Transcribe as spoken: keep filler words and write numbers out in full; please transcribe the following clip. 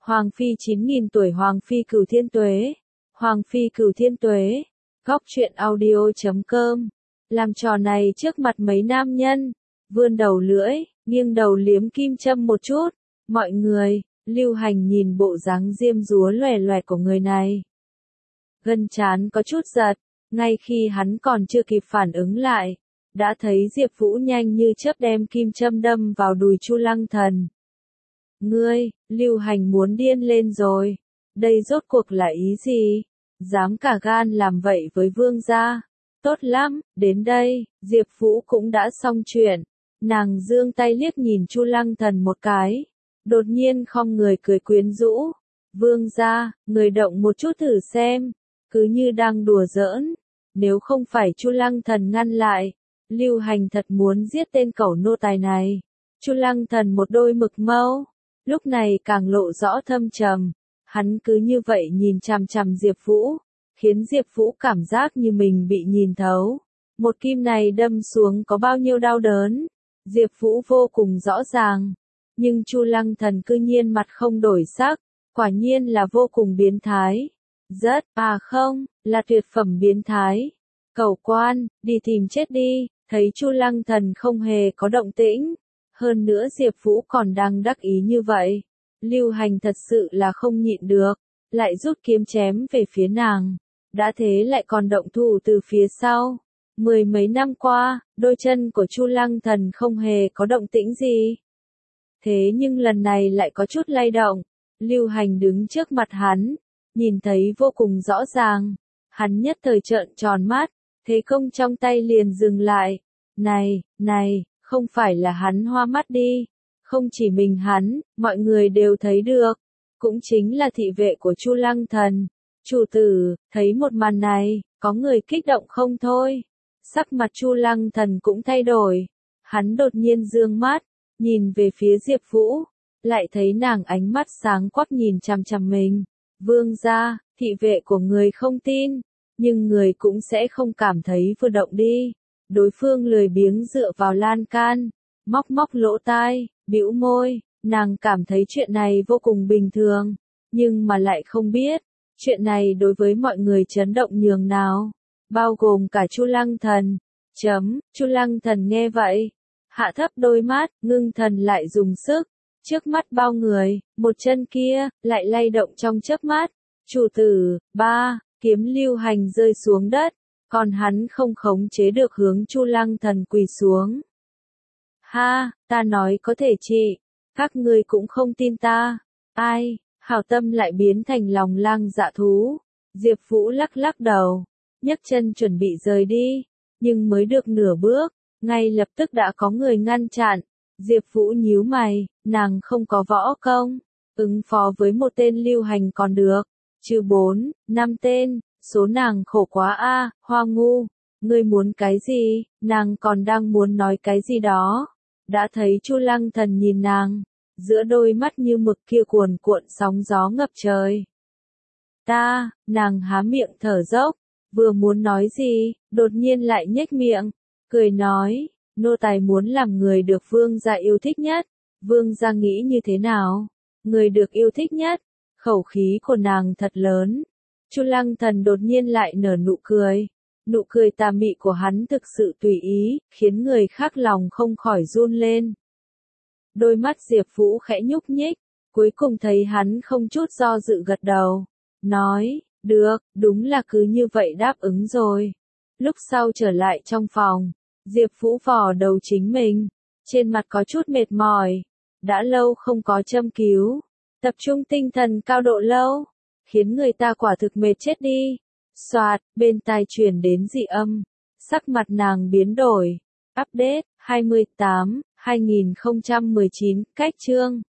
Hoàng phi chín nghìn tuổi Hoàng phi cửu thiên tuế. Hoàng phi cửu thiên tuế. Góc truyện audio chấm com. Làm trò này trước mặt mấy nam nhân, vươn đầu lưỡi, nghiêng đầu liếm kim châm một chút. Mọi người, Lưu Hành nhìn bộ dáng diêm dúa loè loẹt của người này. Gân trán có chút giật, ngay khi hắn còn chưa kịp phản ứng lại, đã thấy Diệp Vũ nhanh như chớp đem kim châm đâm vào đùi Chu Lăng Thần. Ngươi, Lưu Hành muốn điên lên rồi. Đây rốt cuộc là ý gì? Dám cả gan làm vậy với vương gia. Tốt lắm, đến đây, Diệp Vũ cũng đã xong chuyện. Nàng giương tay liếc nhìn Chu Lăng Thần một cái. Đột nhiên khom người cười quyến rũ. Vương gia, người động một chút thử xem. Cứ như đang đùa giỡn. Nếu không phải Chu Lăng Thần ngăn lại, Lưu Hành thật muốn giết tên cẩu nô tài này. Chu Lăng Thần một đôi mực mâu, lúc này càng lộ rõ thâm trầm. Hắn cứ như vậy nhìn chằm chằm Diệp Vũ, khiến Diệp Vũ cảm giác như mình bị nhìn thấu. Một kim này đâm xuống có bao nhiêu đau đớn, Diệp Vũ vô cùng rõ ràng. Nhưng Chu Lăng Thần cư nhiên mặt không đổi sắc, quả nhiên là vô cùng biến thái. Rất, à không, là tuyệt phẩm biến thái. Cẩu quan, đi tìm chết đi. Thấy Chu Lăng Thần không hề có động tĩnh, hơn nữa Diệp Vũ còn đang đắc ý như vậy, Lưu Hành thật sự là không nhịn được, lại rút kiếm chém về phía nàng. Đã thế lại còn động thủ từ phía sau. Mười mấy năm qua, đôi chân của Chu Lăng Thần không hề có động tĩnh gì. Thế nhưng lần này lại có chút lay động. Lưu Hành đứng trước mặt hắn, nhìn thấy vô cùng rõ ràng. Hắn nhất thời trợn tròn mắt, thế công trong tay liền dừng lại. Này, này, không phải là hắn hoa mắt đi. Không chỉ mình hắn, mọi người đều thấy được. Cũng chính là thị vệ của Chu Lăng Thần. Chủ tử, thấy một màn này, có người kích động không thôi. Sắc mặt Chu Lăng Thần cũng thay đổi. Hắn đột nhiên dương mắt, nhìn về phía Diệp Vũ. Lại thấy nàng ánh mắt sáng quắc nhìn chằm chằm mình. Vương gia, thị vệ của người không tin. Nhưng người cũng sẽ không cảm thấy vừa động đi. Đối phương lười biếng dựa vào lan can, móc móc lỗ tai, bĩu môi, nàng cảm thấy chuyện này vô cùng bình thường, nhưng mà lại không biết, chuyện này đối với mọi người chấn động nhường nào, bao gồm cả Chu Lăng Thần. Chấm, Chu Lăng Thần nghe vậy, hạ thấp đôi mắt, ngưng thần lại dùng sức, trước mắt bao người, một chân kia, lại lay động trong chớp mắt. Chủ tử, ba, kiếm Lưu Hành rơi xuống đất. Còn hắn không khống chế được hướng Chu Lăng Thần quỳ xuống. Ha, ta nói có thể trị, các ngươi cũng không tin ta. Ai, hảo tâm lại biến thành lòng lang dạ thú. Diệp Vũ lắc lắc đầu, nhấc chân chuẩn bị rời đi, nhưng mới được nửa bước, ngay lập tức đã có người ngăn chặn. Diệp Vũ nhíu mày, nàng không có võ công, ứng phó với một tên Lưu Hành còn được, chứ bốn, năm tên. Số nàng khổ quá a, à, Hoa ngu, ngươi muốn cái gì? Nàng còn đang muốn nói cái gì đó. Đã thấy Chu Lăng Thần nhìn nàng, giữa đôi mắt như mực kia cuồn cuộn sóng gió ngập trời. Ta, nàng há miệng thở dốc, vừa muốn nói gì, đột nhiên lại nhếch miệng, cười nói, nô tài muốn làm người được vương gia yêu thích nhất. Vương gia nghĩ như thế nào? Người được yêu thích nhất. Khẩu khí của nàng thật lớn. Chu Lăng Thần đột nhiên lại nở nụ cười. Nụ cười tà mị của hắn thực sự tùy ý, khiến người khác lòng không khỏi run lên. Đôi mắt Diệp Vũ khẽ nhúc nhích, cuối cùng thấy hắn không chút do dự gật đầu. Nói, được, đúng là cứ như vậy đáp ứng rồi. Lúc sau trở lại trong phòng, Diệp Vũ vò đầu chính mình, trên mặt có chút mệt mỏi. Đã lâu không có châm cứu, tập trung tinh thần cao độ lâu. Khiến người ta quả thực mệt chết đi. Soạt, bên tai truyền đến dị âm. Sắc mặt nàng biến đổi. Update, hai mươi tám, hai nghìn không trăm mười chín, cách chương.